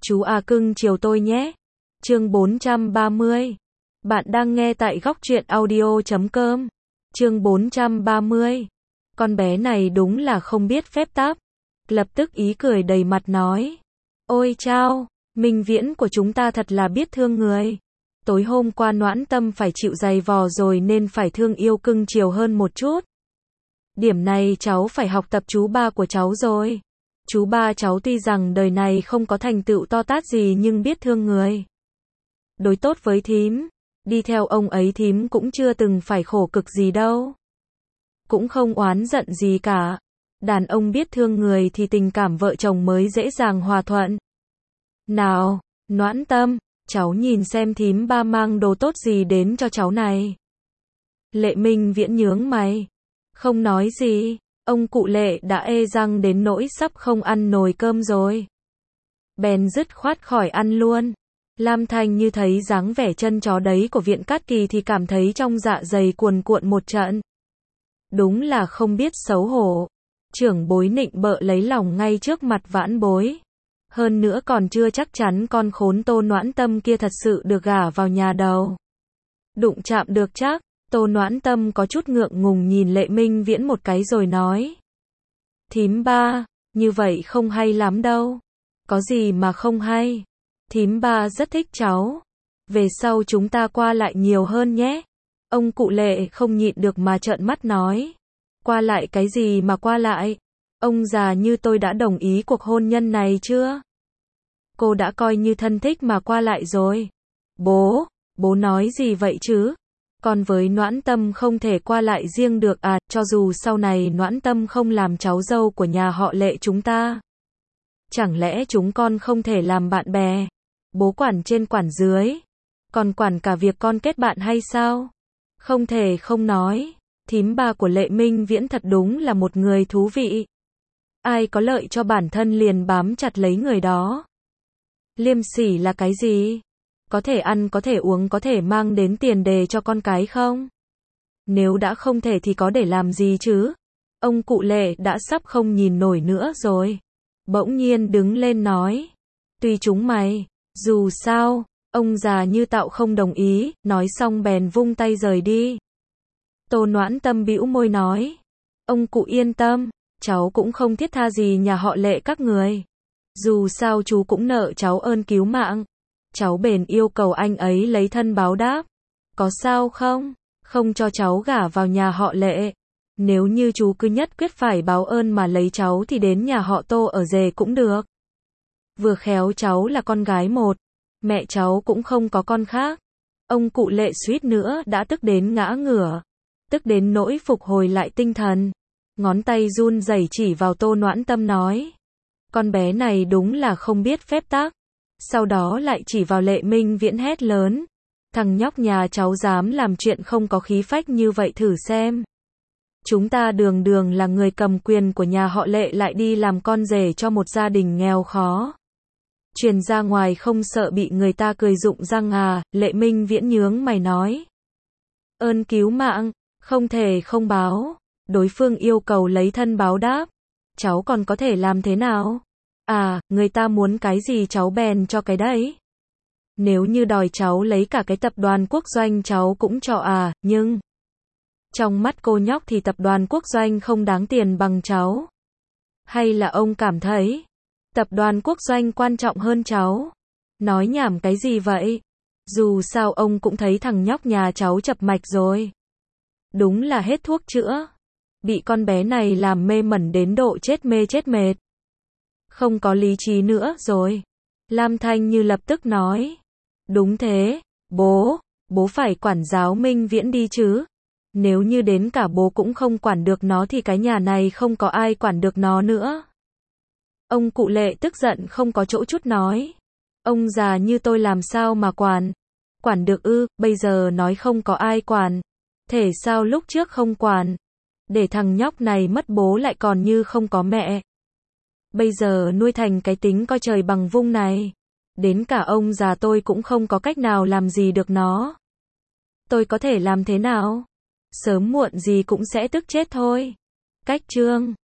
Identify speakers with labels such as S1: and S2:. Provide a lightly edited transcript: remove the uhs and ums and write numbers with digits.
S1: Chú à cưng chiều tôi nhé. Chương 430. Bạn đang nghe tại góc truyện audio.com. Chương 430. Con bé này đúng là không biết phép tắc. Lập tức ý cười đầy mặt nói. Ôi chao, Minh Viễn của chúng ta thật là biết thương người. Tối hôm qua Noãn Tâm phải chịu giày vò rồi nên phải thương yêu cưng chiều hơn một chút. Điểm này cháu phải học tập chú ba của cháu rồi. Chú ba cháu tuy rằng đời này không có thành tựu to tát gì nhưng biết thương người. Đối tốt với thím. Đi theo ông ấy thím cũng chưa từng phải khổ cực gì đâu. Cũng không oán giận gì cả. Đàn ông biết thương người thì tình cảm vợ chồng mới dễ dàng hòa thuận. Nào, Noãn Tâm, cháu nhìn xem thím ba mang đồ tốt gì đến cho cháu này. Lệ Minh Viễn nhướng mày. Không nói gì, ông cụ Lệ đã ê răng đến nỗi sắp không ăn nồi cơm rồi. Bèn dứt khoát khỏi ăn luôn. Lam Thanh Như thấy dáng vẻ chân chó đấy của Viện Cát Kỳ thì cảm thấy trong dạ dày cuồn cuộn một trận. Đúng là không biết xấu hổ. Trưởng bối nịnh bợ lấy lòng ngay trước mặt vãn bối. Hơn nữa còn chưa chắc chắn con khốn Tô Noãn Tâm kia thật sự được gả vào nhà đầu. Đụng chạm được chắc. Tô Noãn Tâm có chút ngượng ngùng nhìn Lệ Minh Viễn một cái rồi nói. Thím ba, như vậy không hay lắm đâu. Có gì mà không hay. Thím ba rất thích cháu. Về sau chúng ta qua lại nhiều hơn nhé. Ông cụ Lệ không nhịn được mà trợn mắt nói. Qua lại cái gì mà qua lại? Ông già như tôi đã đồng ý cuộc hôn nhân này chưa? Cô đã coi như thân thích mà qua lại rồi. Bố nói gì vậy chứ? Còn với Noãn Tâm không thể qua lại riêng được à, cho dù sau này Noãn Tâm không làm cháu dâu của nhà họ Lệ chúng ta. Chẳng lẽ chúng con không thể làm bạn bè? Bố quản trên quản dưới. Còn quản cả việc con kết bạn hay sao? Không thể không nói. Thím ba của Lệ Minh Viễn thật đúng là một người thú vị. Ai có lợi cho bản thân liền bám chặt lấy người đó. Liêm sỉ là cái gì? Có thể ăn, có thể uống, có thể mang đến tiền đề cho con cái không? Nếu đã không thể thì có để làm gì chứ? Ông cụ Lệ đã sắp không nhìn nổi nữa rồi. Bỗng nhiên đứng lên nói. Tùy chúng mày. Dù sao, ông già như Tạo không đồng ý, nói xong bèn vung tay rời đi. Tô Noãn Tâm bĩu môi nói. Ông cụ yên tâm, cháu cũng không thiết tha gì nhà họ Lệ các người. Dù sao chú cũng nợ cháu ơn cứu mạng. Cháu bền yêu cầu anh ấy lấy thân báo đáp. Có sao không? Không cho cháu gả vào nhà họ Lệ. Nếu như chú cứ nhất quyết phải báo ơn mà lấy cháu thì đến nhà họ Tô ở rể cũng được. Vừa khéo cháu là con gái một. Mẹ cháu cũng không có con khác. Ông cụ Lệ suýt nữa đã tức đến ngã ngửa. Tức đến nỗi phục hồi lại tinh thần. Ngón tay run rẩy chỉ vào Tô Noãn Tâm nói. Con bé này đúng là không biết phép tắc. Sau đó lại chỉ vào Lệ Minh Viễn hét lớn. Thằng nhóc nhà cháu dám làm chuyện không có khí phách như vậy thử xem. Chúng ta đường đường là người cầm quyền của nhà họ Lệ lại đi làm con rể cho một gia đình nghèo khó. Truyền ra ngoài không sợ bị người ta cười rụng răng à? Lệ Minh Viễn nhướng mày nói. Ơn cứu mạng, không thể không báo. Đối phương yêu cầu lấy thân báo đáp. Cháu còn có thể làm thế nào? À, người ta muốn cái gì cháu bèn cho cái đấy. Nếu như đòi cháu lấy cả cái tập đoàn Quốc Doanh cháu cũng cho à, nhưng trong mắt cô nhóc thì tập đoàn Quốc Doanh không đáng tiền bằng cháu. Hay là ông cảm thấy tập đoàn Quốc Doanh quan trọng hơn cháu? Nói nhảm cái gì vậy? Dù sao ông cũng thấy thằng nhóc nhà cháu chập mạch rồi. Đúng là hết thuốc chữa. Bị con bé này làm mê mẩn đến độ chết mê chết mệt. Không có lý trí nữa rồi. Lam Thanh Như lập tức nói. Đúng thế, bố phải quản giáo Minh Viễn đi chứ. Nếu như đến cả bố cũng không quản được nó thì cái nhà này không có ai quản được nó nữa. Ông cụ Lệ tức giận không có chỗ chút nói. Ông già như tôi làm sao mà quản? Quản được ư? Bây giờ nói không có ai quản. Thể sao lúc trước không quản? Để thằng nhóc này mất bố lại còn như không có mẹ. Bây giờ nuôi thành cái tính coi trời bằng vung này. Đến cả ông già tôi cũng không có cách nào làm gì được nó. Tôi có thể làm thế nào? Sớm muộn gì cũng sẽ tức chết thôi. Cách chương